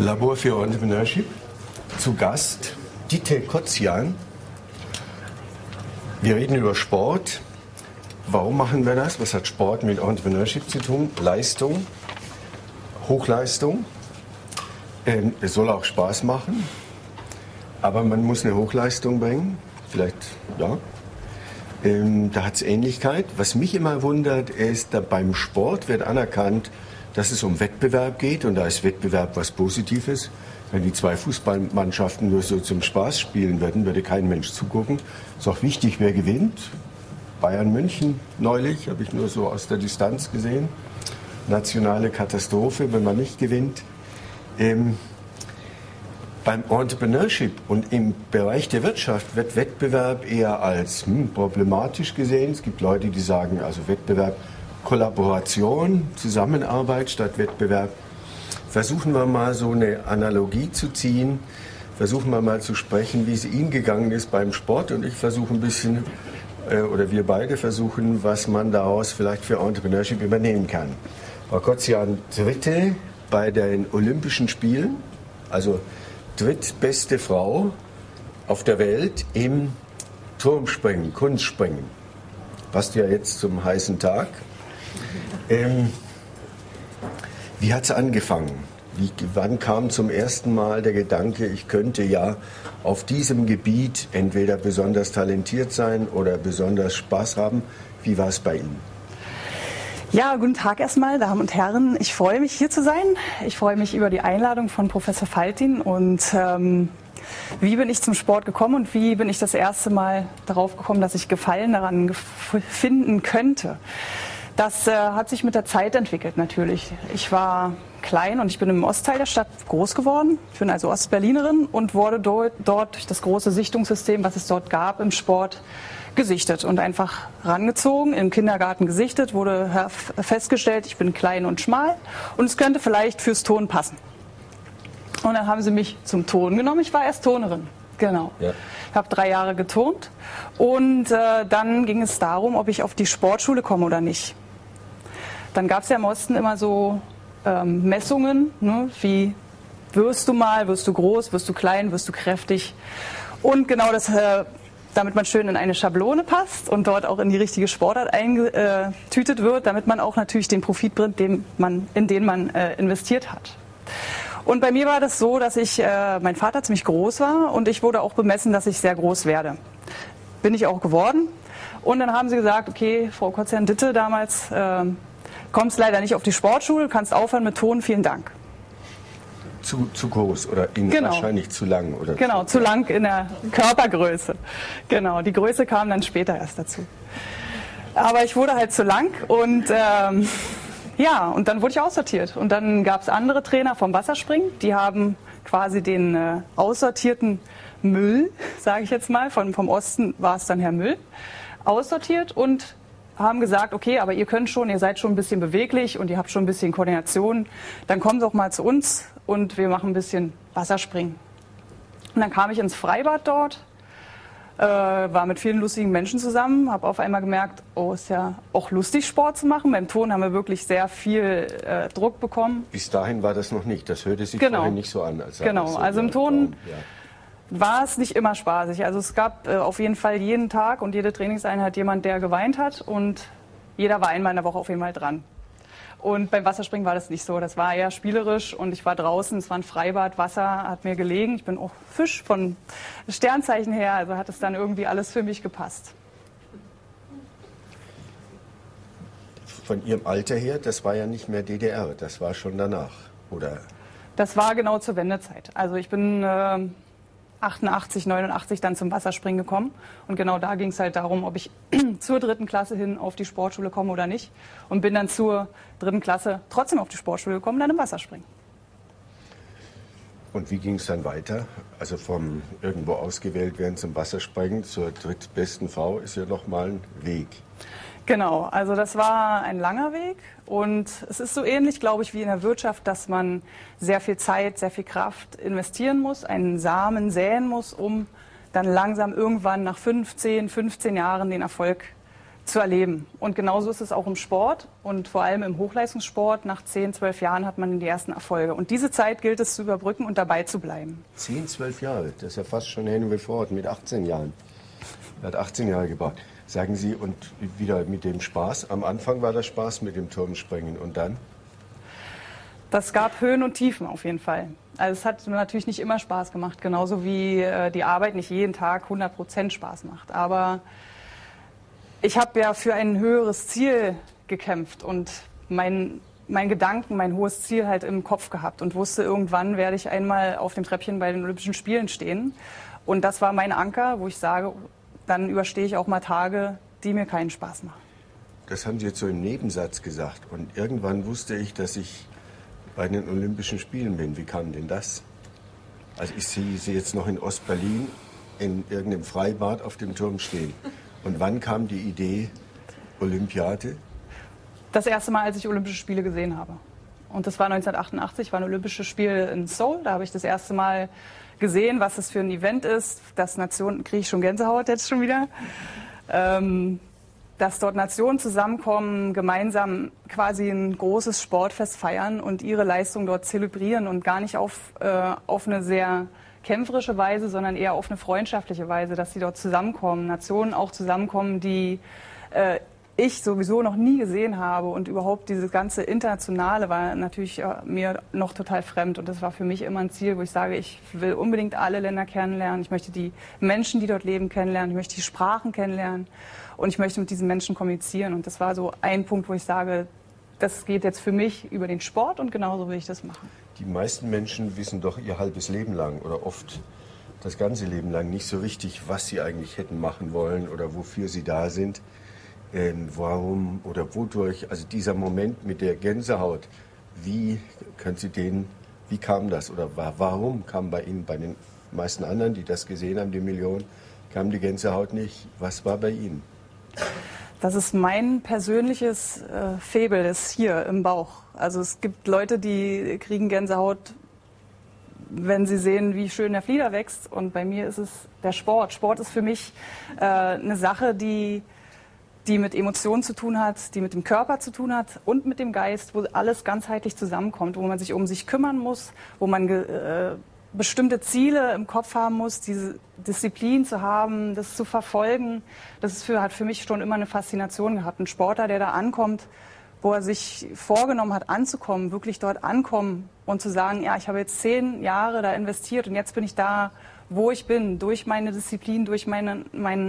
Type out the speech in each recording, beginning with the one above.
Labor für Entrepreneurship. Zu Gast Dieter Kotzian. Wir reden über Sport. Warum machen wir das? Was hat Sport mit Entrepreneurship zu tun? Leistung, Hochleistung. Es soll auch Spaß machen, aber man muss eine Hochleistung bringen. Vielleicht, ja. Da hat es Ähnlichkeit. Was mich immer wundert, ist, dass beim Sport wird anerkannt, dass es um Wettbewerb geht. Und da ist Wettbewerb was Positives. Wenn die zwei Fußballmannschaften nur so zum Spaß spielen würden, würde kein Mensch zugucken. Ist auch wichtig, wer gewinnt. Bayern München neulich, habe ich nur so aus der Distanz gesehen. Nationale Katastrophe, wenn man nicht gewinnt. Beim Entrepreneurship und im Bereich der Wirtschaft wird Wettbewerb eher als problematisch gesehen. Es gibt Leute, die sagen, also Wettbewerb, Kollaboration, Zusammenarbeit statt Wettbewerb. Versuchen wir mal so eine Analogie zu ziehen. Versuchen wir mal zu sprechen, wie es Ihnen gegangen ist beim Sport. Und ich versuche ein bisschen, oder wir beide versuchen, was man daraus vielleicht für Entrepreneurship übernehmen kann. Frau Kotzian, Dritte bei den Olympischen Spielen, also drittbeste Frau auf der Welt im Turmspringen, Kunstspringen. Passt ja jetzt zum heißen Tag. Wie hat es angefangen? Wann kam zum ersten Mal der Gedanke, ich könnte ja auf diesem Gebiet entweder besonders talentiert sein oder besonders Spaß haben? Wie war es bei Ihnen? Ja, guten Tag erstmal, Damen und Herren. Ich freue mich, hier zu sein. Ich freue mich über die Einladung von Professor Faltin. Und wie bin ich zum Sport gekommen und wie bin ich das erste Mal darauf gekommen, dass ich Gefallen daran finden könnte? Das hat sich mit der Zeit entwickelt natürlich. Ich war klein und ich bin im Ostteil der Stadt groß geworden. Ich bin also Ostberlinerin und wurde dort durch das große Sichtungssystem, was es dort gab im Sport, gesichtet und einfach rangezogen, im Kindergarten gesichtet, wurde festgestellt, ich bin klein und schmal und es könnte vielleicht fürs Turnen passen. Und dann haben sie mich zum Turnen genommen. Ich war erst Turnerin, genau. Ja. Ich habe 3 Jahre geturnt und dann ging es darum, ob ich auf die Sportschule komme oder nicht. Dann gab es ja im Osten immer so Messungen, ne, wie wirst du mal, wirst du groß, wirst du klein, wirst du kräftig. Und genau das, damit man schön in eine Schablone passt und dort auch in die richtige Sportart eingetütet wird, damit man auch natürlich den Profit bringt, in den man investiert hat. Und bei mir war das so, dass mein Vater ziemlich groß war und ich wurde auch bemessen, dass ich sehr groß werde. Bin ich auch geworden. Und dann haben sie gesagt, okay, Frau Kotzian-Ditte damals, kommst leider nicht auf die Sportschule, kannst aufhören mit Turnen, vielen Dank. Zu groß oder Ihnen wahrscheinlich zu lang? Oder genau, zu lang in der Körpergröße. Genau, die Größe kam dann später erst dazu. Aber ich wurde halt zu lang und ja, und dann wurde ich aussortiert. Und dann gab es andere Trainer vom Wasserspringen, die haben quasi den aussortierten Müll, sage ich jetzt mal, vom Osten war es dann Herr Müll, aussortiert und haben gesagt, okay, aber ihr seid schon ein bisschen beweglich und ihr habt schon ein bisschen Koordination, dann kommt doch mal zu uns und wir machen ein bisschen Wasserspringen. Und dann kam ich ins Freibad dort, war mit vielen lustigen Menschen zusammen, habe auf einmal gemerkt, oh, ist ja auch lustig, Sport zu machen. Beim Turnen haben wir wirklich sehr viel Druck bekommen. Bis dahin war das noch nicht, das hörte sich vorhin nicht so an. Genau, so also im Turnen war es nicht immer spaßig. Also es gab auf jeden Fall jeden Tag und jede Trainingseinheit jemand, der geweint hat und jeder war einmal in der Woche auf jeden Fall dran. Und beim Wasserspringen war das nicht so. Das war eher spielerisch und ich war draußen, es war ein Freibad, Wasser hat mir gelegen. Ich bin auch Fisch von Sternzeichen her, also hat es dann irgendwie alles für mich gepasst. Von Ihrem Alter her, das war ja nicht mehr DDR, das war schon danach, oder? Das war genau zur Wendezeit. Also ich bin 88, 89 dann zum Wasserspringen gekommen. Und genau da ging es halt darum, ob ich zur 3. Klasse hin auf die Sportschule komme oder nicht. Und bin dann zur 3. Klasse trotzdem auf die Sportschule gekommen, dann im Wasserspringen. Und wie ging es dann weiter? Also vom irgendwo ausgewählt werden zum Wasserspringen zur drittbesten Frau ist ja nochmal ein Weg. Genau, also das war ein langer Weg und es ist so ähnlich, glaube ich, wie in der Wirtschaft, dass man sehr viel Zeit, sehr viel Kraft investieren muss, einen Samen säen muss, um dann langsam irgendwann nach 15 Jahren den Erfolg zu erleben. Und genauso ist es auch im Sport und vor allem im Hochleistungssport. Nach 10, 12 Jahren hat man die ersten Erfolge. Und diese Zeit gilt es zu überbrücken und dabei zu bleiben. 10, 12 Jahre, das ist ja fast schon Henry Ford mit 18 Jahren. Er hat 18 Jahre gebraucht. Sagen Sie, und wieder mit dem Spaß, am Anfang war das Spaß mit dem Turmspringen und dann? Das gab Höhen und Tiefen auf jeden Fall. Also es hat natürlich nicht immer Spaß gemacht, genauso wie die Arbeit nicht jeden Tag 100% Spaß macht. Aber ich habe ja für ein höheres Ziel gekämpft und mein Gedanken, mein hohes Ziel halt im Kopf gehabt und wusste, irgendwann werde ich einmal auf dem Treppchen bei den Olympischen Spielen stehen. Und das war mein Anker, wo ich sage, dann überstehe ich auch mal Tage, die mir keinen Spaß machen. Das haben Sie jetzt so im Nebensatz gesagt. Und irgendwann wusste ich, dass ich bei den Olympischen Spielen bin. Wie kam denn das? Also ich sehe Sie jetzt noch in Ostberlin in irgendeinem Freibad auf dem Turm stehen. Und wann kam die Idee Olympiade? Das erste Mal, als ich Olympische Spiele gesehen habe. Und das war 1988, waren Olympische Spiele in Seoul. Da habe ich das erste Mal gesehen, was das für ein Event ist. Das Nationen, kriege ich schon Gänsehaut jetzt schon wieder. Dass dort Nationen zusammenkommen, gemeinsam quasi ein großes Sportfest feiern und ihre Leistung dort zelebrieren und gar nicht auf eine sehr kämpferische Weise, sondern eher auf eine freundschaftliche Weise, dass sie dort zusammenkommen, Nationen auch zusammenkommen, die ich sowieso noch nie gesehen habe, und überhaupt dieses ganze Internationale war natürlich mir noch total fremd, und das war für mich immer ein Ziel, wo ich sage, ich will unbedingt alle Länder kennenlernen, ich möchte die Menschen, die dort leben, kennenlernen, ich möchte die Sprachen kennenlernen und ich möchte mit diesen Menschen kommunizieren, und das war so ein Punkt, wo ich sage, das geht jetzt für mich über den Sport und genauso will ich das machen. Die meisten Menschen wissen doch ihr halbes Leben lang oder oft das ganze Leben lang nicht so richtig, was sie eigentlich hätten machen wollen oder wofür sie da sind. Warum oder wodurch, also dieser Moment mit der Gänsehaut, wie kam das oder warum kam bei Ihnen, bei den meisten anderen, die das gesehen haben, die Millionen, kam die Gänsehaut nicht? Was war bei Ihnen? Das ist mein persönliches Faible, das hier im Bauch. Also es gibt Leute, die kriegen Gänsehaut, wenn sie sehen, wie schön der Flieder wächst. Und bei mir ist es der Sport. Sport ist für mich eine Sache, die mit Emotionen zu tun hat, die mit dem Körper zu tun hat und mit dem Geist, wo alles ganzheitlich zusammenkommt, wo man sich um sich kümmern muss, wo man bestimmte Ziele im Kopf haben muss, diese Disziplin zu haben, das zu verfolgen. Das hat für mich schon immer eine Faszination gehabt. Ein Sportler, der da ankommt, wo er sich vorgenommen hat, anzukommen, wirklich dort ankommen und zu sagen, ja, ich habe jetzt 10 Jahre da investiert und jetzt bin ich da, wo ich bin, durch meine Disziplin, durch meine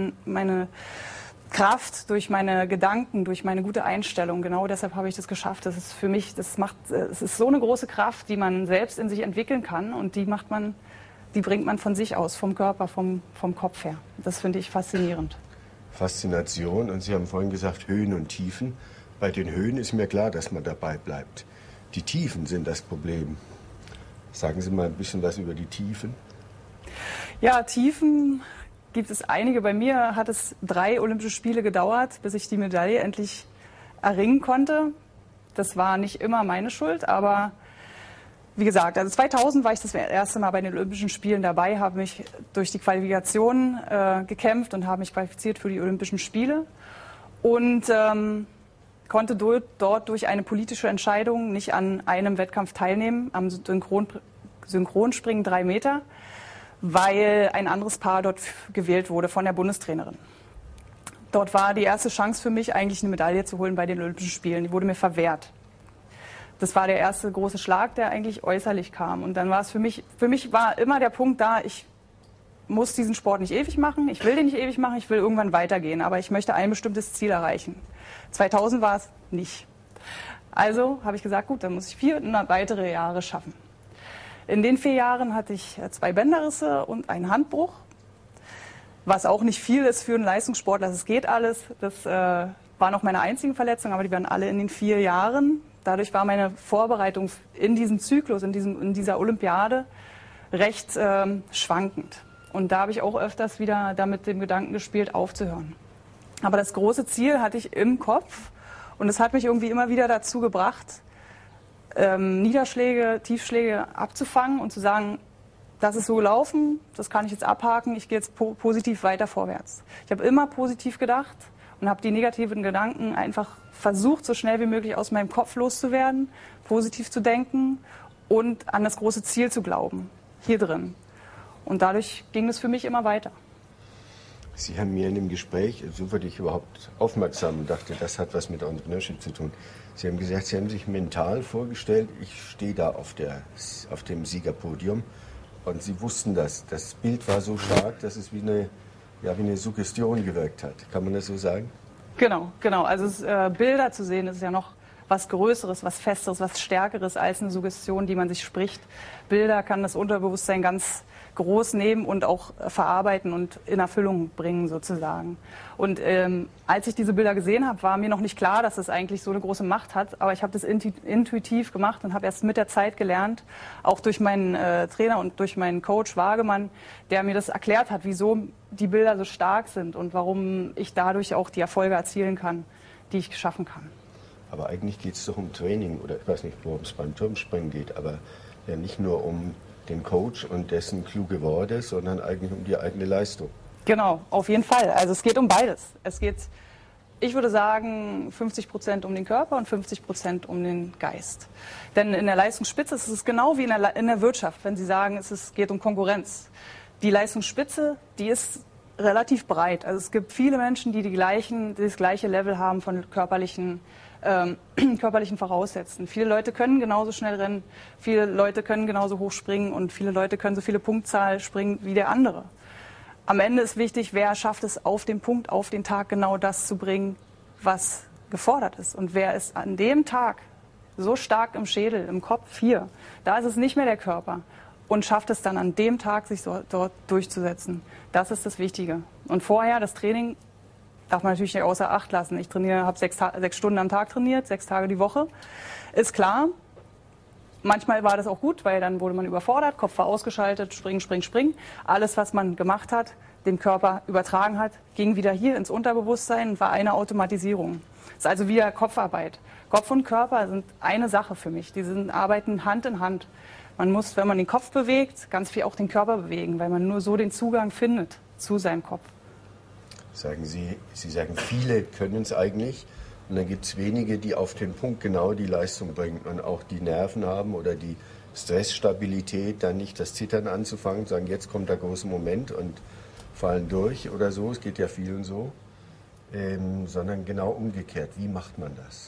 Kraft, durch meine Gedanken, durch meine gute Einstellung. Genau deshalb habe ich das geschafft. Das ist für mich, es ist so eine große Kraft, die man selbst in sich entwickeln kann, und die bringt man von sich aus, vom Körper, vom Kopf her. Das finde ich faszinierend. Faszination, und Sie haben vorhin gesagt Höhen und Tiefen. Bei den Höhen ist mir klar, dass man dabei bleibt. Die Tiefen sind das Problem. Sagen Sie mal ein bisschen was über die Tiefen. Ja, Tiefen gibt es einige. Bei mir hat es 3 Olympische Spiele gedauert, bis ich die Medaille endlich erringen konnte. Das war nicht immer meine Schuld, aber wie gesagt, also 2000 war ich das erste Mal bei den Olympischen Spielen dabei, habe mich durch die Qualifikation gekämpft und habe mich qualifiziert für die Olympischen Spiele und konnte dort durch eine politische Entscheidung nicht an einem Wettkampf teilnehmen, am Synchronspringen 3 Meter, weil ein anderes Paar dort gewählt wurde von der Bundestrainerin. Dort war die erste Chance für mich, eigentlich eine Medaille zu holen bei den Olympischen Spielen. Die wurde mir verwehrt. Das war der erste große Schlag, der eigentlich äußerlich kam. Und dann war es für mich war immer der Punkt da, ich muss diesen Sport nicht ewig machen, ich will den nicht ewig machen, ich will irgendwann weitergehen, aber ich möchte ein bestimmtes Ziel erreichen. 2000 war es nicht. Also habe ich gesagt, gut, dann muss ich 4 weitere Jahre schaffen. In den 4 Jahren hatte ich 2 Bänderrisse und einen Handbruch, was auch nicht viel ist für einen Leistungssportler. Es geht alles. Das waren auch meine einzigen Verletzungen, aber die waren alle in den 4 Jahren. Dadurch war meine Vorbereitung in diesem Zyklus, in dieser Olympiade recht schwankend. Und da habe ich auch öfters wieder damit dem Gedanken gespielt, aufzuhören. Aber das große Ziel hatte ich im Kopf, und es hat mich irgendwie immer wieder dazu gebracht, Niederschläge, Tiefschläge abzufangen und zu sagen, das ist so gelaufen, das kann ich jetzt abhaken, ich gehe jetzt positiv weiter vorwärts. Ich habe immer positiv gedacht und habe die negativen Gedanken einfach versucht, so schnell wie möglich aus meinem Kopf loszuwerden, positiv zu denken und an das große Ziel zu glauben, hier drin. Und dadurch ging es für mich immer weiter. Sie haben mir in dem Gespräch, so wurde ich überhaupt aufmerksam und dachte, das hat was mit Entrepreneurship zu tun. Sie haben gesagt, Sie haben sich mental vorgestellt, ich stehe da auf dem Siegerpodium und Sie wussten das. Das Bild war so stark, dass es wie eine Suggestion gewirkt hat. Kann man das so sagen? Genau. Also Bilder zu sehen, ist ja noch was Größeres, was Festeres, was Stärkeres als eine Suggestion, die man sich spricht. Bilder kann das Unterbewusstsein ganz groß nehmen und auch verarbeiten und in Erfüllung bringen sozusagen. Und als ich diese Bilder gesehen habe, war mir noch nicht klar, dass es eigentlich so eine große Macht hat. Aber ich habe das intuitiv gemacht und habe erst mit der Zeit gelernt, auch durch meinen Trainer und durch meinen Coach Wagemann, der mir das erklärt hat, wieso die Bilder so stark sind und warum ich dadurch auch die Erfolge erzielen kann, die ich schaffen kann. Aber eigentlich geht es doch um Training, oder ich weiß nicht, worum es beim Turmspringen geht, aber ja nicht nur um den Coach und dessen kluge Worte, sondern eigentlich um die eigene Leistung. Genau, auf jeden Fall. Also es geht um beides. Es geht, ich würde sagen, 50% um den Körper und 50% um den Geist. Denn in der Leistungsspitze ist es genau wie in der Wirtschaft, wenn Sie sagen, geht um Konkurrenz. Die Leistungsspitze, die ist relativ breit. Also es gibt viele Menschen, die das gleiche Level haben von körperlichen Voraussetzungen. Viele Leute können genauso schnell rennen, viele Leute können genauso hoch springen und viele Leute können so viele Punktzahl springen wie der andere. Am Ende ist wichtig, wer schafft es auf den Punkt, auf den Tag genau das zu bringen, was gefordert ist. Und wer ist an dem Tag so stark im Schädel, im Kopf, hier, da ist es nicht mehr der Körper und schafft es dann an dem Tag, sich dort durchzusetzen. Das ist das Wichtige. Und vorher, das Training, darf man natürlich nicht außer Acht lassen. Ich habe 6 Stunden am Tag trainiert, 6 Tage die Woche. Ist klar, manchmal war das auch gut, weil dann wurde man überfordert, Kopf war ausgeschaltet, springen. Alles, was man gemacht hat, dem Körper übertragen hat, ging wieder hier ins Unterbewusstsein und war eine Automatisierung. Das ist also wieder Kopfarbeit. Kopf und Körper sind eine Sache für mich. Die arbeiten Hand in Hand. Man muss, wenn man den Kopf bewegt, ganz viel auch den Körper bewegen, weil man nur so den Zugang findet zu seinem Kopf. Sagen Sie sagen, viele können es eigentlich und dann gibt es wenige, die auf den Punkt genau die Leistung bringen und auch die Nerven haben oder die Stressstabilität, dann nicht das Zittern anzufangen, sagen, jetzt kommt der große Moment und fallen durch oder so, es geht ja vielen so, sondern genau umgekehrt. Wie macht man das?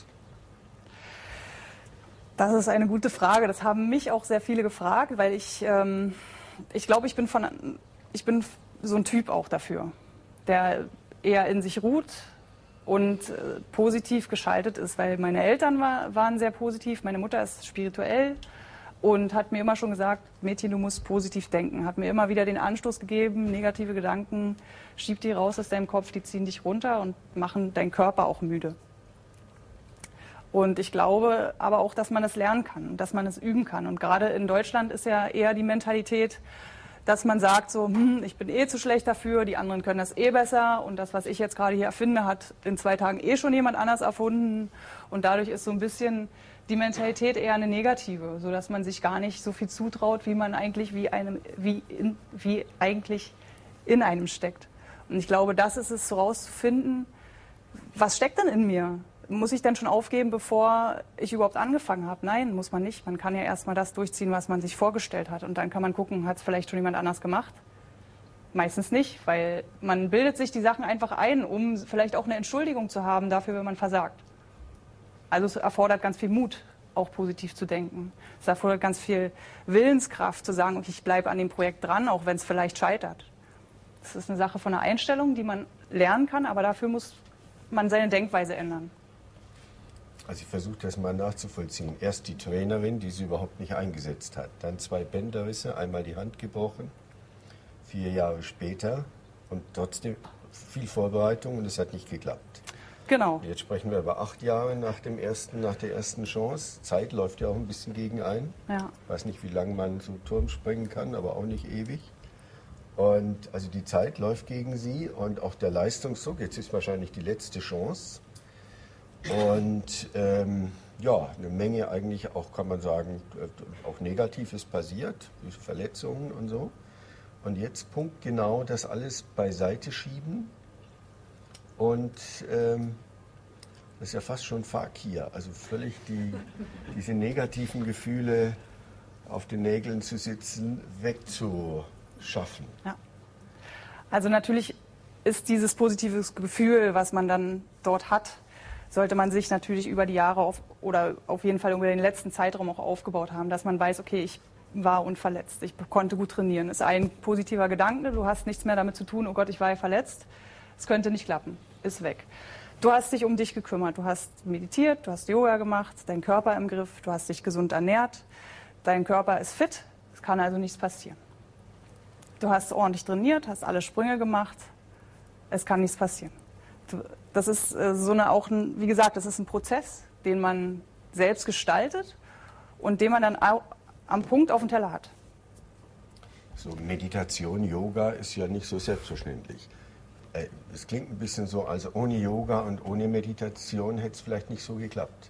Das ist eine gute Frage. Das haben mich auch sehr viele gefragt, weil ich glaube, ich bin so ein Typ auch dafür, der eher in sich ruht und positiv geschaltet ist, weil meine Eltern waren sehr positiv, meine Mutter ist spirituell und hat mir immer schon gesagt, Mädchen, du musst positiv denken, hat mir immer wieder den Anstoß gegeben, negative Gedanken, schieb die raus aus deinem Kopf, die ziehen dich runter und machen deinen Körper auch müde. Und ich glaube aber auch, dass man es lernen kann, dass man es üben kann. Und gerade in Deutschland ist ja eher die Mentalität, dass man sagt so, ich bin eh zu schlecht dafür, die anderen können das eh besser und das, was ich jetzt gerade hier erfinde, hat in 2 Tagen eh schon jemand anders erfunden. Und dadurch ist so ein bisschen die Mentalität eher eine negative, sodass man sich gar nicht so viel zutraut, wie man eigentlich eigentlich in einem steckt. Und ich glaube, das ist es, herauszufinden, was steckt denn in mir? Muss ich denn schon aufgeben, bevor ich überhaupt angefangen habe? Nein, muss man nicht. Man kann ja erstmal das durchziehen, was man sich vorgestellt hat. Und dann kann man gucken, hat es vielleicht schon jemand anders gemacht? Meistens nicht, weil man bildet sich die Sachen einfach ein, um vielleicht auch eine Entschuldigung zu haben dafür, wenn man versagt. Also es erfordert ganz viel Mut, auch positiv zu denken. Es erfordert ganz viel Willenskraft, zu sagen, okay, ich bleibe an dem Projekt dran, auch wenn es vielleicht scheitert. Das ist eine Sache von der Einstellung, die man lernen kann, aber dafür muss man seine Denkweise ändern. Also ich versuche das mal nachzuvollziehen. Erst die Trainerin, die sie überhaupt nicht eingesetzt hat. Dann 2 Bänderrisse, einmal die Hand gebrochen, 4 Jahre später und trotzdem viel Vorbereitung und es hat nicht geklappt. Genau. Jetzt sprechen wir über 8 Jahre nach der ersten Chance. Zeit läuft ja auch ein bisschen gegen ein. Ja. Ich weiß nicht, wie lange man so Turm springen kann, aber auch nicht ewig. Und also die Zeit läuft gegen sie und auch der Leistungsdruck. Jetzt ist wahrscheinlich die letzte Chance. Und ja, eine Menge eigentlich auch, kann man sagen, auch Negatives passiert, Verletzungen und so. Und jetzt punktgenau das alles beiseite schieben und das ist ja fast schon Fakir, also völlig diese negativen Gefühle auf den Nägeln zu sitzen, wegzuschaffen. Ja. Also natürlich ist dieses positive Gefühl, was man dann dort hat, sollte man sich natürlich über die Jahre oder auf jeden Fall über den letzten Zeitraum auch aufgebaut haben, dass man weiß, okay, ich war unverletzt, ich konnte gut trainieren. Das ist ein positiver Gedanke, du hast nichts mehr damit zu tun, oh Gott, ich war ja verletzt, es könnte nicht klappen, ist weg. Du hast dich um dich gekümmert, du hast meditiert, du hast Yoga gemacht, dein Körper im Griff, du hast dich gesund ernährt, dein Körper ist fit, es kann also nichts passieren. Du hast ordentlich trainiert, hast alle Sprünge gemacht, es kann nichts passieren. Das ist wie gesagt, das ist ein Prozess, den man selbst gestaltet und den man dann auch am Punkt auf dem Teller hat. So Meditation, Yoga ist ja nicht so selbstverständlich. Es klingt ein bisschen so, also ohne Yoga und ohne Meditation hätte es vielleicht nicht so geklappt.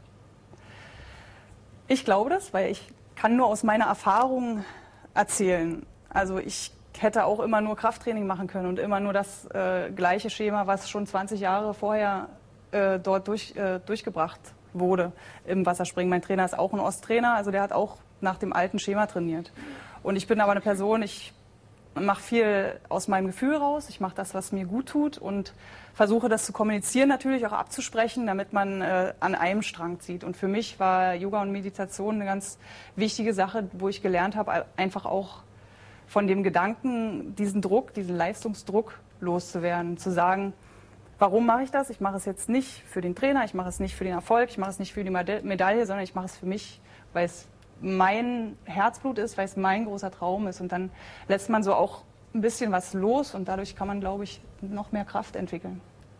Ich glaube das, weil ich kann nur aus meiner Erfahrung erzählen. Also ich hätte auch immer nur Krafttraining machen können und immer nur das gleiche Schema, was schon 20 Jahre vorher dort durchgebracht wurde im Wasserspringen. Mein Trainer ist auch ein Osttrainer, also der hat auch nach dem alten Schema trainiert. Und ich bin aber eine Person, ich mache viel aus meinem Gefühl raus, ich mache das, was mir gut tut und versuche das zu kommunizieren, natürlich auch abzusprechen, damit man an einem Strang zieht. Und für mich war Yoga und Meditation eine ganz wichtige Sache, wo ich gelernt habe, einfach auch von dem Gedanken, diesen Druck, diesen Leistungsdruck loszuwerden, zu sagen, warum mache ich das? Ich mache es jetzt nicht für den Trainer, ich mache es nicht für den Erfolg, ich mache es nicht für die Medaille, sondern ich mache es für mich, weil es mein Herzblut ist, weil es mein großer Traum ist. Und dann lässt man so auch ein bisschen was los und dadurch kann man, glaube ich, noch mehr Kraft entwickeln.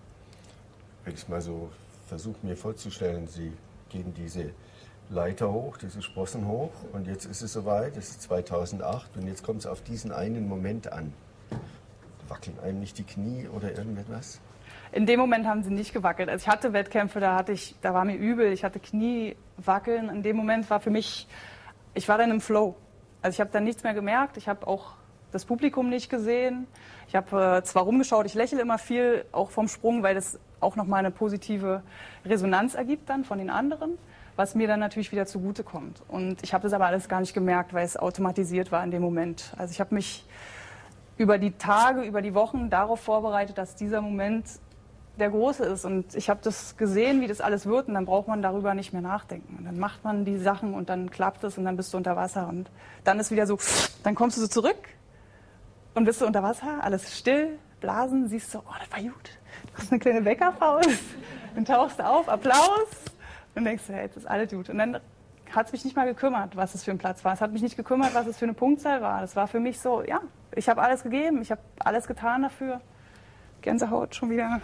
Wenn ich es mal so versuche mir vorzustellen, Sie gehen diese Leiter hoch, diese Sprossen hoch und jetzt ist es soweit, es ist 2008 und jetzt kommt es auf diesen einen Moment an. Wackeln einem nicht die Knie oder irgendetwas? In dem Moment haben sie nicht gewackelt. Also ich hatte Wettkämpfe, da war mir übel, ich hatte Kniewackeln. In dem Moment war für mich, ich war dann im Flow. Also ich habe dann nichts mehr gemerkt, ich habe auch das Publikum nicht gesehen. Ich habe zwar rumgeschaut, ich lächle immer viel, auch vom Sprung, weil das auch nochmal eine positive Resonanz ergibt dann von den anderen, was mir dann natürlich wieder zugutekommt. Und ich habe das aber alles gar nicht gemerkt, weil es automatisiert war in dem Moment. Also ich habe mich über die Tage, über die Wochen darauf vorbereitet, dass dieser Moment der große ist. Und ich habe das gesehen, wie das alles wird und dann braucht man darüber nicht mehr nachdenken. Und dann macht man die Sachen und dann klappt es und dann bist du unter Wasser. Und dann ist wieder so, dann kommst du so zurück und bist du unter Wasser, alles still, Blasen, siehst du, oh, das war gut. Du hast eine kleine Weckerpause, dann tauchst du auf, Applaus und denkst du, hey, jetzt ist alles gut. Und dann hat es mich nicht mal gekümmert, was es für ein Platz war. Es hat mich nicht gekümmert, was es für eine Punktzahl war. Das war für mich so, ja, ich habe alles gegeben, ich habe alles getan dafür. Gänsehaut schon wieder.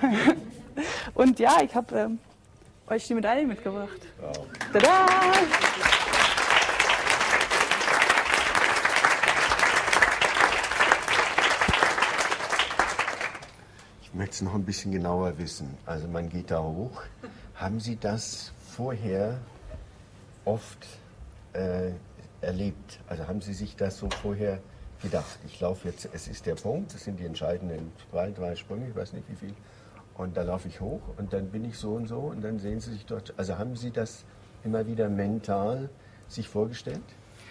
Und ja, ich habe euch die Medaille mitgebracht. Wow. Tada! Ich möchte es noch ein bisschen genauer wissen. Also man geht da hoch. Haben Sie das vorher oft erlebt? Also haben Sie sich das so vorher gedacht? Ich laufe jetzt, es ist der Punkt, das sind die entscheidenden 3 Sprünge, ich weiß nicht wie viel. Und da laufe ich hoch und dann bin ich so und dann sehen Sie sich dort. Also haben Sie das immer wieder mental sich vorgestellt?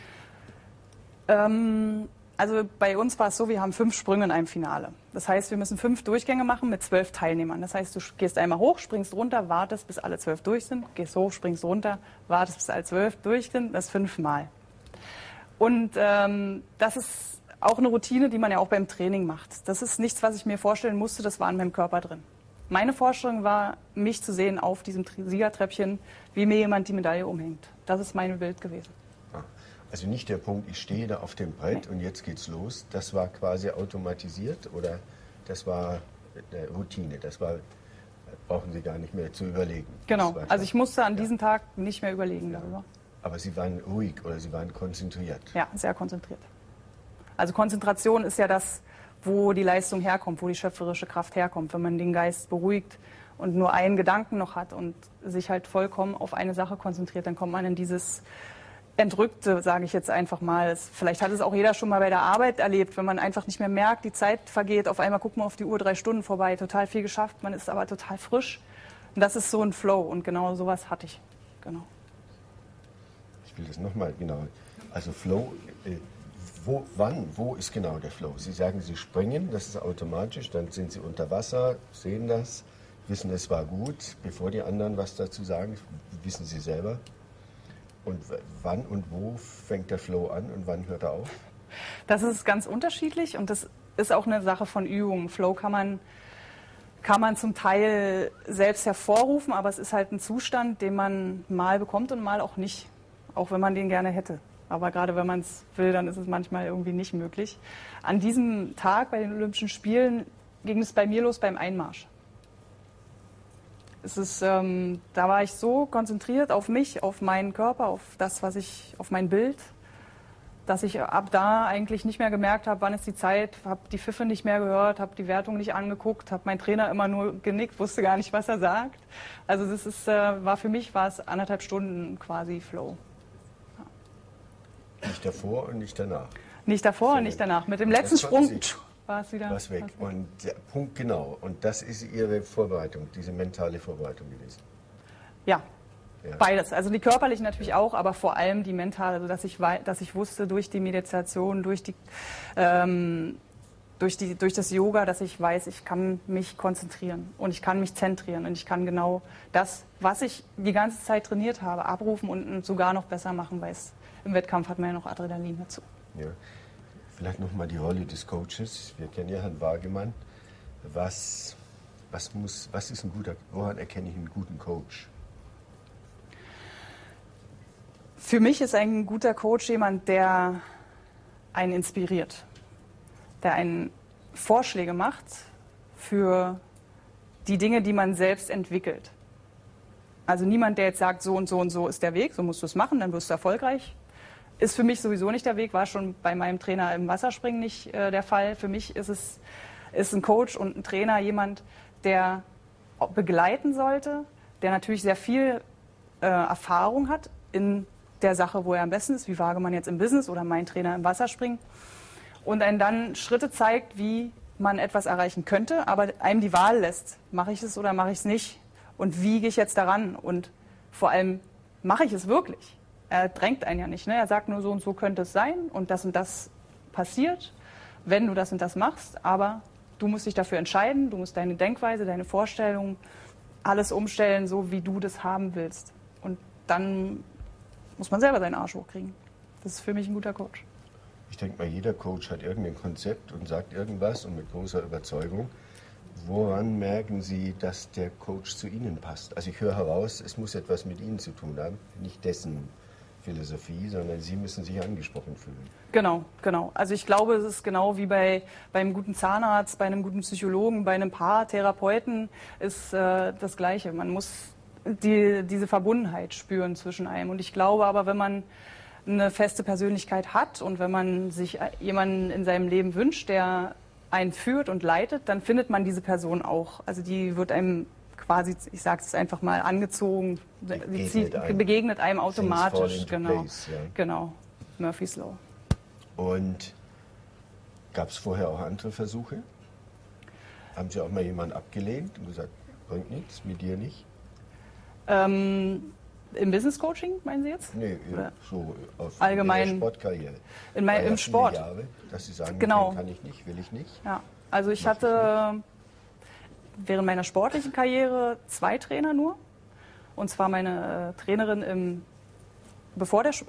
Also bei uns war es so, wir haben 5 Sprünge in einem Finale. Das heißt, wir müssen 5 Durchgänge machen mit 12 Teilnehmern. Das heißt, du gehst einmal hoch, springst runter, wartest, bis alle 12 durch sind, gehst hoch, springst runter, wartest, bis alle 12 durch sind, das 5-mal. Und das ist auch eine Routine, die man ja auch beim Training macht. Das ist nichts, was ich mir vorstellen musste, das war in meinem Körper drin. Meine Vorstellung war, mich zu sehen auf diesem Siegertreppchen, wie mir jemand die Medaille umhängt. Das ist mein Bild gewesen. Also nicht der Punkt, ich stehe da auf dem Brett und jetzt geht's los. Das war quasi automatisiert oder das war Routine? Brauchen Sie gar nicht mehr zu überlegen. Genau, also ich musste an diesem Tag nicht mehr überlegen darüber. Aber Sie waren ruhig oder Sie waren konzentriert? Ja, sehr konzentriert. Also Konzentration ist ja das, wo die Leistung herkommt, wo die schöpferische Kraft herkommt. Wenn man den Geist beruhigt und nur einen Gedanken noch hat und sich halt vollkommen auf eine Sache konzentriert, dann kommt man in dieses Entrückte, sage ich jetzt einfach mal. Vielleicht hat es auch jeder schon mal bei der Arbeit erlebt, wenn man einfach nicht mehr merkt, die Zeit vergeht, auf einmal guckt man auf die Uhr, 3 Stunden vorbei, total viel geschafft, man ist aber total frisch. Und das ist so ein Flow und genau sowas hatte ich. Genau. Ich will das nochmal genau. Also Flow, wo ist genau der Flow? Sie sagen, Sie springen, das ist automatisch, dann sind Sie unter Wasser, sehen das, wissen, es war gut, bevor die anderen was dazu sagen, wissen Sie selber. Und wann und wo fängt der Flow an und wann hört er auf? Das ist ganz unterschiedlich und das ist auch eine Sache von Übung. Flow kann man zum Teil selbst hervorrufen, aber es ist halt ein Zustand, den man mal bekommt und mal auch nicht, auch wenn man den gerne hätte. Aber gerade wenn man es will, dann ist es manchmal irgendwie nicht möglich. An diesem Tag bei den Olympischen Spielen ging es bei mir los beim Einmarsch. Da war ich so konzentriert auf mich, auf meinen Körper, auf das, auf mein Bild, dass ich ab da eigentlich nicht mehr gemerkt habe, wann ist die Zeit, habe die Pfiffe nicht mehr gehört, habe die Wertung nicht angeguckt, habe meinen Trainer immer nur genickt, wusste gar nicht, was er sagt. Also für mich war es 1,5 Stunden quasi Flow. Ja. Nicht davor und nicht danach. Nicht davor und nicht danach. Mit dem letzten Sprung war es wieder was weg. Und der Punkt genau. Und das ist Ihre Vorbereitung, diese mentale Vorbereitung gewesen. Ja. Ja. Beides. Also die körperliche natürlich auch, aber vor allem die mentale, also dass ich wusste durch die Meditation, durch das Yoga, dass ich weiß, ich kann mich konzentrieren und ich kann mich zentrieren und ich kann genau das, was ich die ganze Zeit trainiert habe, abrufen und sogar noch besser machen, weil im Wettkampf hat man ja noch Adrenalin dazu. Ja. Vielleicht nochmal die Rolle des Coaches. Wir kennen ja Herrn Wagemann. Was ist ein guter, woran erkenne ich einen guten Coach? Für mich ist ein guter Coach jemand, der einen inspiriert, der einen Vorschläge macht für die Dinge, die man selbst entwickelt. Also niemand, der jetzt sagt, so und so und so ist der Weg, so musst du es machen, dann wirst du erfolgreich. Ist für mich sowieso nicht der Weg, war schon bei meinem Trainer im Wasserspringen nicht der Fall. Für mich ist ein Coach und ein Trainer jemand, der begleiten sollte, der natürlich sehr viel Erfahrung hat in der Sache, wo er am besten ist, wie Wagemann jetzt im Business oder mein Trainer im Wasserspringen, und einen dann Schritte zeigt, wie man etwas erreichen könnte, aber einem die Wahl lässt, mache ich es oder mache ich es nicht und wie gehe ich jetzt daran und vor allem, mache ich es wirklich? Er drängt einen ja nicht, ne? Er sagt nur, so und so könnte es sein und das passiert, wenn du das und das machst, aber du musst dich dafür entscheiden, du musst deine Denkweise, deine Vorstellungen, alles umstellen, so wie du das haben willst. Und dann muss man selber seinen Arsch hochkriegen. Das ist für mich ein guter Coach. Ich denke mal, jeder Coach hat irgendein Konzept und sagt irgendwas und mit großer Überzeugung. Woran merken Sie, dass der Coach zu Ihnen passt? Also ich höre heraus, es muss etwas mit Ihnen zu tun haben, nicht dessen Philosophie, sondern Sie müssen sich angesprochen fühlen. Genau. Also ich glaube, es ist genau wie beim guten Zahnarzt, bei einem guten Psychologen, bei einem Paartherapeuten ist das Gleiche. Man muss diese Verbundenheit spüren zwischen einem. Und ich glaube aber, wenn man eine feste Persönlichkeit hat und wenn man sich jemanden in seinem Leben wünscht, der einen führt und leitet, dann findet man diese Person auch. Also die wird einem quasi, ich sage es einfach mal, angezogen, begegnet einem automatisch. Genau. Place, ja. Genau. Murphy's Law. Und gab es vorher auch andere Versuche? Haben Sie auch mal jemanden abgelehnt und gesagt, bringt nichts, mit dir nicht? Im Business Coaching, meinen Sie jetzt? Nee, so auf allgemein in der Sportkarriere. Im Sport. Jahre, dass Sie sagen, genau. Kann ich nicht, will ich nicht. Ja, also ich hatte während meiner sportlichen Karriere 2 Trainer nur. Und zwar meine Trainerin vor der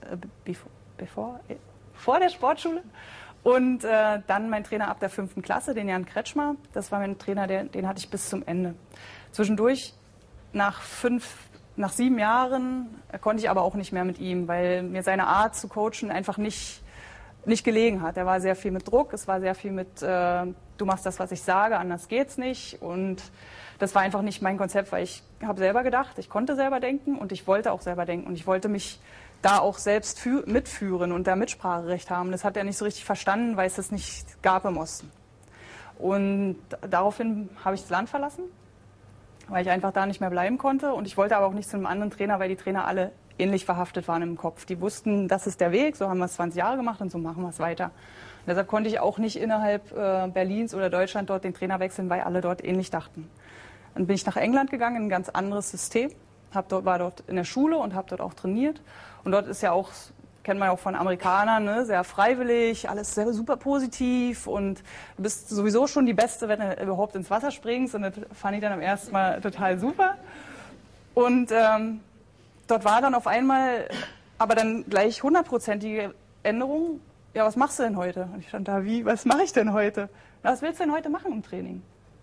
Sportschule und dann mein Trainer ab der 5. Klasse, den Jan Kretschmer. Das war mein Trainer, den hatte ich bis zum Ende. Zwischendurch nach 7 Jahren konnte ich aber auch nicht mehr mit ihm, weil mir seine Art zu coachen einfach nicht gelegen hat. Er war sehr viel mit Druck, es war sehr viel mit, du machst das, was ich sage, anders geht's nicht. Und das war einfach nicht mein Konzept, weil ich habe selber gedacht, ich konnte selber denken und ich wollte auch selber denken. Und ich wollte mich da auch selbst mitführen und da Mitspracherecht haben. Das hat er nicht so richtig verstanden, weil es das nicht gab im Osten. Und daraufhin habe ich das Land verlassen, weil ich einfach da nicht mehr bleiben konnte. Und ich wollte aber auch nicht zu einem anderen Trainer, weil die Trainer alle ähnlich verhaftet waren im Kopf. Die wussten, das ist der Weg, so haben wir es 20 Jahre gemacht und so machen wir es weiter. Und deshalb konnte ich auch nicht innerhalb Berlins oder Deutschland dort den Trainer wechseln, weil alle dort ähnlich dachten. Dann bin ich nach England gegangen, in ein ganz anderes System, war dort in der Schule und habe dort auch trainiert. Und dort ist ja auch, kennt man ja auch von Amerikanern, ne, sehr freiwillig, alles sehr super positiv und du bist sowieso schon die Beste, wenn du überhaupt ins Wasser springst. Und das fand ich dann am ersten Mal total super. Und dort war dann auf einmal aber dann gleich 100%ige Änderung. Ja, was machst du denn heute? Und ich stand da, wie, was mache ich denn heute? Na, was willst du denn heute machen im Training?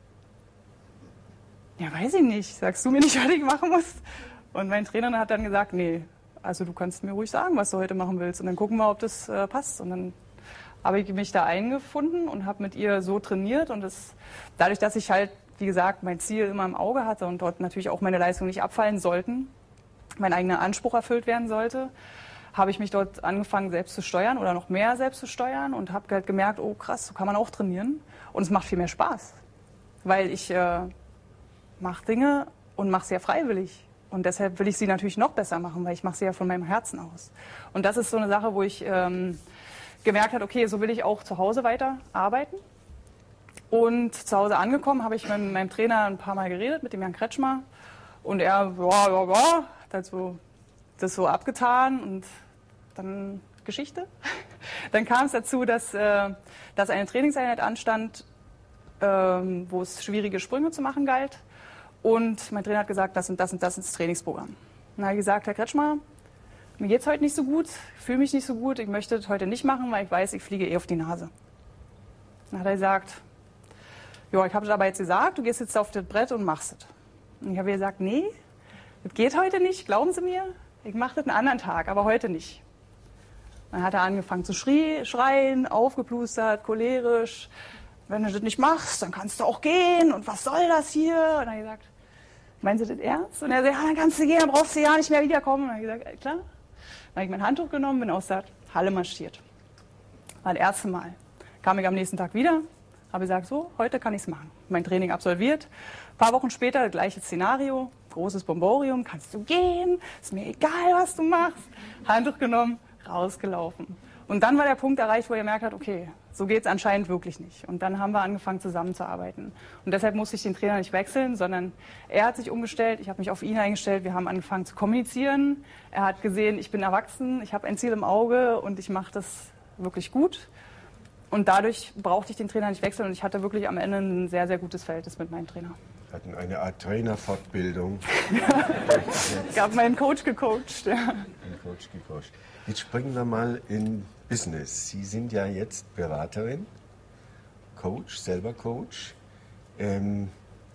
Ja, weiß ich nicht. Sagst du mir nicht, was ich machen muss? Und mein Trainer hat dann gesagt, nee, also du kannst mir ruhig sagen, was du heute machen willst. Und dann gucken wir, ob das passt. Und dann habe ich mich da eingefunden und habe mit ihr so trainiert. Und dadurch, dass ich halt, wie gesagt, mein Ziel immer im Auge hatte und dort natürlich auch meine Leistungen nicht abfallen sollten, mein eigener Anspruch erfüllt werden sollte, habe ich mich dort angefangen, selbst zu steuern oder noch mehr selbst zu steuern und habe halt gemerkt, oh krass, so kann man auch trainieren. Und es macht viel mehr Spaß, weil ich mache Dinge und mache sie ja freiwillig. Und deshalb will ich sie natürlich noch besser machen, weil ich mache sie ja von meinem Herzen aus. Und das ist so eine Sache, wo ich gemerkt habe, okay, so will ich auch zu Hause weiter arbeiten. Und zu Hause angekommen habe ich mit meinem Trainer ein paar Mal geredet, mit dem Jan Kretschmer. Und er, hat so das so abgetan und dann Geschichte. Dann kam es dazu, dass eine Trainingseinheit anstand, wo es schwierige Sprünge zu machen galt. Und mein Trainer hat gesagt, das und das und das ins Trainingsprogramm. Dann habe ich gesagt, Herr Kretschmer, mir geht es heute nicht so gut, ich fühle mich nicht so gut, ich möchte das heute nicht machen, weil ich weiß, ich fliege auf die Nase. Dann hat er gesagt, ja, ich habe das aber jetzt gesagt, du gehst jetzt auf das Brett und machst es. Und ich habe gesagt, nee, das geht heute nicht, glauben Sie mir, ich mache das einen anderen Tag, aber heute nicht. Dann hat er angefangen zu schreien, aufgeplustert, cholerisch. Wenn du das nicht machst, dann kannst du auch gehen und was soll das hier? Und dann habe ich gesagt, meinen Sie das ernst? Und er sagt, ja, dann kannst du gehen, dann brauchst du ja nicht mehr wiederkommen. Und dann habe ich gesagt, klar. Dann habe ich mein Handtuch genommen, bin aus der Halle marschiert. War das erste Mal. Kam ich am nächsten Tag wieder, habe gesagt, so, heute kann ich es machen. Mein Training absolviert. Ein paar Wochen später, das gleiche Szenario, großes Bomborium, kannst du gehen, ist mir egal, was du machst. Handtuch genommen, rausgelaufen. Und dann war der Punkt erreicht, wo er gemerkt hat, okay, so geht es anscheinend wirklich nicht. Und dann haben wir angefangen zusammenzuarbeiten. Und deshalb musste ich den Trainer nicht wechseln, sondern er hat sich umgestellt, ich habe mich auf ihn eingestellt, wir haben angefangen zu kommunizieren. Er hat gesehen, ich bin erwachsen, ich habe ein Ziel im Auge und ich mache das wirklich gut. Und dadurch brauchte ich den Trainer nicht wechseln und ich hatte wirklich am Ende ein sehr, sehr gutes Verhältnis mit meinem Trainer. Hatten eine Art Trainerfortbildung. Ich habe meinen Coach gecoacht. Ja. Einen Coach gecoacht. Jetzt springen wir mal in Business. Sie sind ja jetzt Beraterin, Coach, selber Coach. Wenn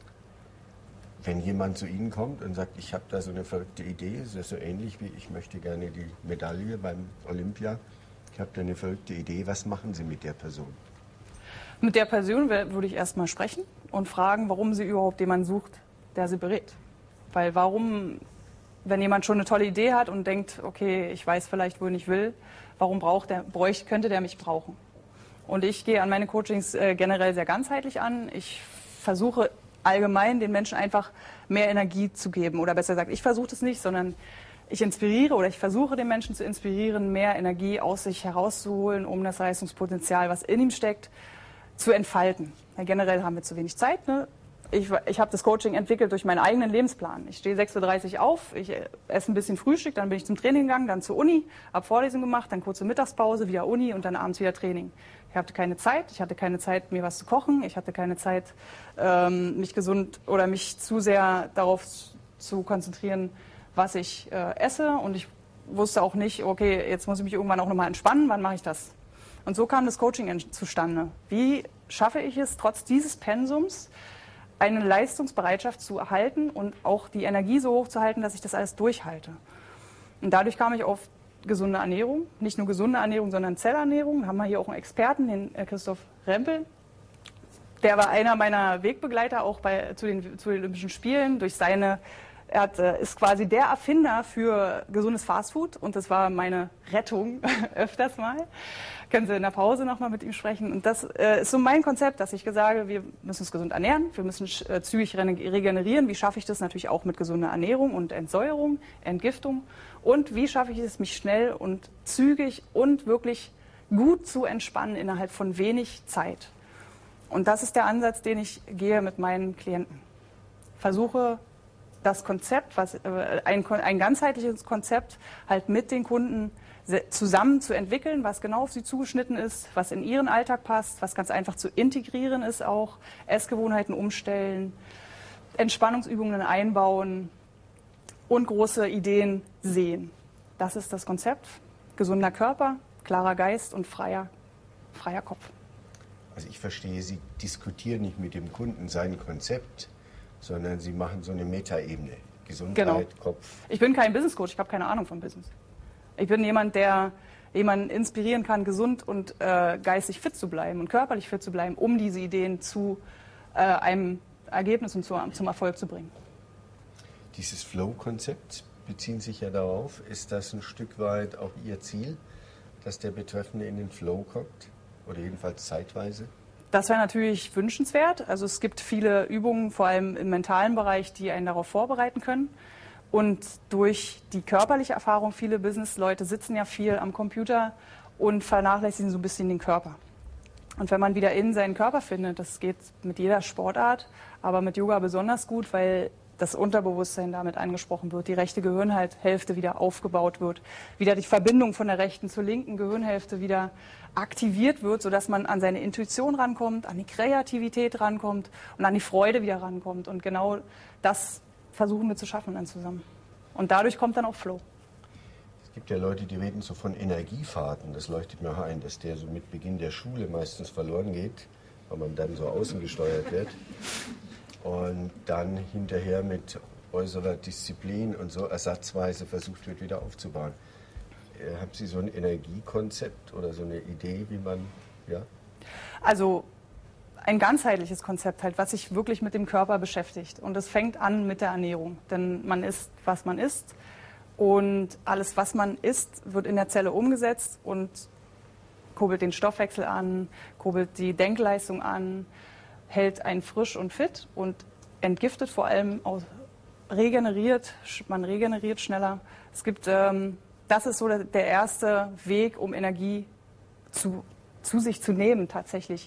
jemand zu Ihnen kommt und sagt, ich habe da so eine verrückte Idee, ist das so ähnlich wie ich möchte gerne die Medaille beim Olympia. Ich habe da eine verrückte Idee. Was machen Sie mit der Person? Mit der Person würde ich erstmal sprechen und fragen, warum sie überhaupt jemanden sucht, der sie berät. Weil warum, wenn jemand schon eine tolle Idee hat und denkt, okay, ich weiß vielleicht, wohin ich will, warum könnte der mich brauchen? Und ich gehe an meine Coachings generell sehr ganzheitlich an. Ich versuche allgemein den Menschen einfach mehr Energie zu geben. Oder besser gesagt, ich versuche das nicht, sondern ich inspiriere oder ich versuche den Menschen zu inspirieren, mehr Energie aus sich herauszuholen, um das Leistungspotenzial, was in ihm steckt, zu entfalten. Weil generell haben wir zu wenig Zeit. Ne? Ich habe das Coaching entwickelt durch meinen eigenen Lebensplan. Ich stehe 6:30 Uhr auf, ich esse ein bisschen Frühstück, dann bin ich zum Training gegangen, dann zur Uni, habe Vorlesung gemacht, dann kurze Mittagspause, wieder Uni und dann abends wieder Training. Ich hatte keine Zeit, mir was zu kochen, ich hatte keine Zeit, mich gesund oder mich zu sehr darauf zu konzentrieren, was ich esse, und ich wusste auch nicht, okay, jetzt muss ich mich irgendwann auch nochmal entspannen, wann mache ich das? Und so kam das Coaching zustande. Wie schaffe ich es, trotz dieses Pensums eine Leistungsbereitschaft zu erhalten und auch die Energie so hoch zu halten, dass ich das alles durchhalte? Und dadurch kam ich auf gesunde Ernährung, nicht nur gesunde Ernährung, sondern Zellernährung. Da haben wir hier auch einen Experten, den Christoph Rempel. Der war einer meiner Wegbegleiter auch zu den Olympischen Spielen. Durch seine ist quasi der Erfinder für gesundes Fastfood und das war meine Rettung öfters mal. Können Sie in der Pause nochmal mit ihm sprechen. Und das ist so mein Konzept, dass ich sage, wir müssen uns gesund ernähren, wir müssen zügig regenerieren. Wie schaffe ich das? Natürlich auch mit gesunder Ernährung und Entsäuerung, Entgiftung. Und wie schaffe ich es, mich schnell und zügig und wirklich gut zu entspannen innerhalb von wenig Zeit. Und das ist der Ansatz, den ich gehe mit meinen Klienten. Versuche das Konzept, ein ganzheitliches Konzept halt mit den Kunden zusammen zu entwickeln, was genau auf sie zugeschnitten ist, was in ihren Alltag passt, was ganz einfach zu integrieren ist auch, Essgewohnheiten umstellen, Entspannungsübungen einbauen und große Ideen sehen. Das ist das Konzept. Gesunder Körper, klarer Geist und freier Kopf. Also ich verstehe, Sie diskutieren nicht mit dem Kunden sein Konzept, sondern Sie machen so eine Metaebene. Gesundheit, genau. Kopf. Ich bin kein Business Coach, ich habe keine Ahnung von Business. Ich bin jemand, der jemanden inspirieren kann, gesund und geistig fit zu bleiben und körperlich fit zu bleiben, um diese Ideen zu einem Ergebnis und zum Erfolg zu bringen. Dieses Flow-Konzept beziehen sich ja darauf. Ist das ein Stück weit auch Ihr Ziel, dass der Betreffende in den Flow kommt? Oder jedenfalls zeitweise? Das wäre natürlich wünschenswert. Also es gibt viele Übungen, vor allem im mentalen Bereich, die einen darauf vorbereiten können. Und durch die körperliche Erfahrung, viele Businessleute sitzen ja viel am Computer und vernachlässigen so ein bisschen den Körper. Und wenn man wieder in seinen Körper findet, das geht mit jeder Sportart, aber mit Yoga besonders gut, weil das Unterbewusstsein damit angesprochen wird, die rechte Gehirnhälfte wieder aufgebaut wird, wieder die Verbindung von der rechten zur linken Gehirnhälfte wieder aktiviert wird, sodass man an seine Intuition rankommt, an die Kreativität rankommt und an die Freude wieder rankommt. Und genau das versuchen wir zu schaffen dann zusammen. Und dadurch kommt dann auch Flow. Es gibt ja Leute, die reden so von Energiefahrten. Das leuchtet mir ein, dass der so mit Beginn der Schule meistens verloren geht, weil man dann so außen gesteuert wird. Und dann hinterher mit äußerer Disziplin und so ersatzweise versucht wird, wieder aufzubauen. Haben Sie so ein Energiekonzept oder so eine Idee, wie man, ja? Also ein ganzheitliches Konzept halt, was sich wirklich mit dem Körper beschäftigt. Und es fängt an mit der Ernährung. Denn man isst, was man isst. Und alles, was man isst, wird in der Zelle umgesetzt und kurbelt den Stoffwechsel an, kurbelt die Denkleistung an, hält einen frisch und fit und entgiftet vor allem, regeneriert, man regeneriert schneller. Es gibt, das ist so der erste Weg, um Energie zu sich zu nehmen tatsächlich.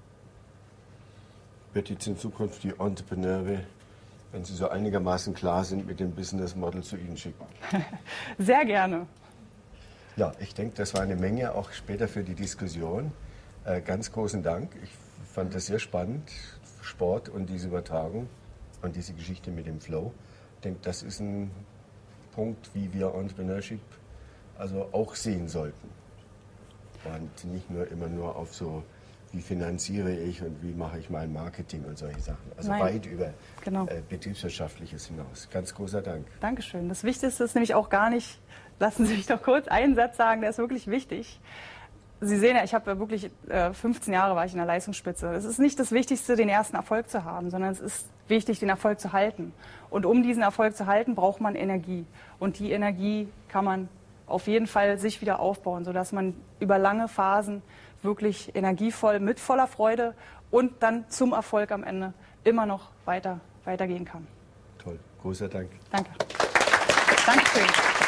Wird jetzt in Zukunft die Entrepreneure, wenn Sie so einigermaßen klar sind, mit dem Business Model zu Ihnen schicken? Sehr gerne. Ja, ich denke, das war eine Menge auch später für die Diskussion. Ganz großen Dank. Ich fand das sehr spannend, Sport und diese Übertragung und diese Geschichte mit dem Flow. Ich denke, das ist ein Punkt, wie wir Entrepreneurship also auch sehen sollten. Und nicht immer nur auf so, wie finanziere ich und wie mache ich mein Marketing und solche Sachen. Also Nein. Weit über Genau. Betriebswirtschaftliches hinaus. Ganz großer Dank. Dankeschön. Das Wichtigste ist nämlich auch gar nicht, lassen Sie mich doch kurz einen Satz sagen, der ist wirklich wichtig. Sie sehen ja, ich habe wirklich 15 Jahre war ich in der Leistungsspitze. Es ist nicht das Wichtigste, den ersten Erfolg zu haben, sondern es ist wichtig, den Erfolg zu halten. Und um diesen Erfolg zu halten, braucht man Energie. Und die Energie kann man auf jeden Fall sich wieder aufbauen, sodass man über lange Phasen wirklich energievoll, mit voller Freude und dann zum Erfolg am Ende immer noch weitergehen kann. Toll, großer Dank. Danke. Dankeschön.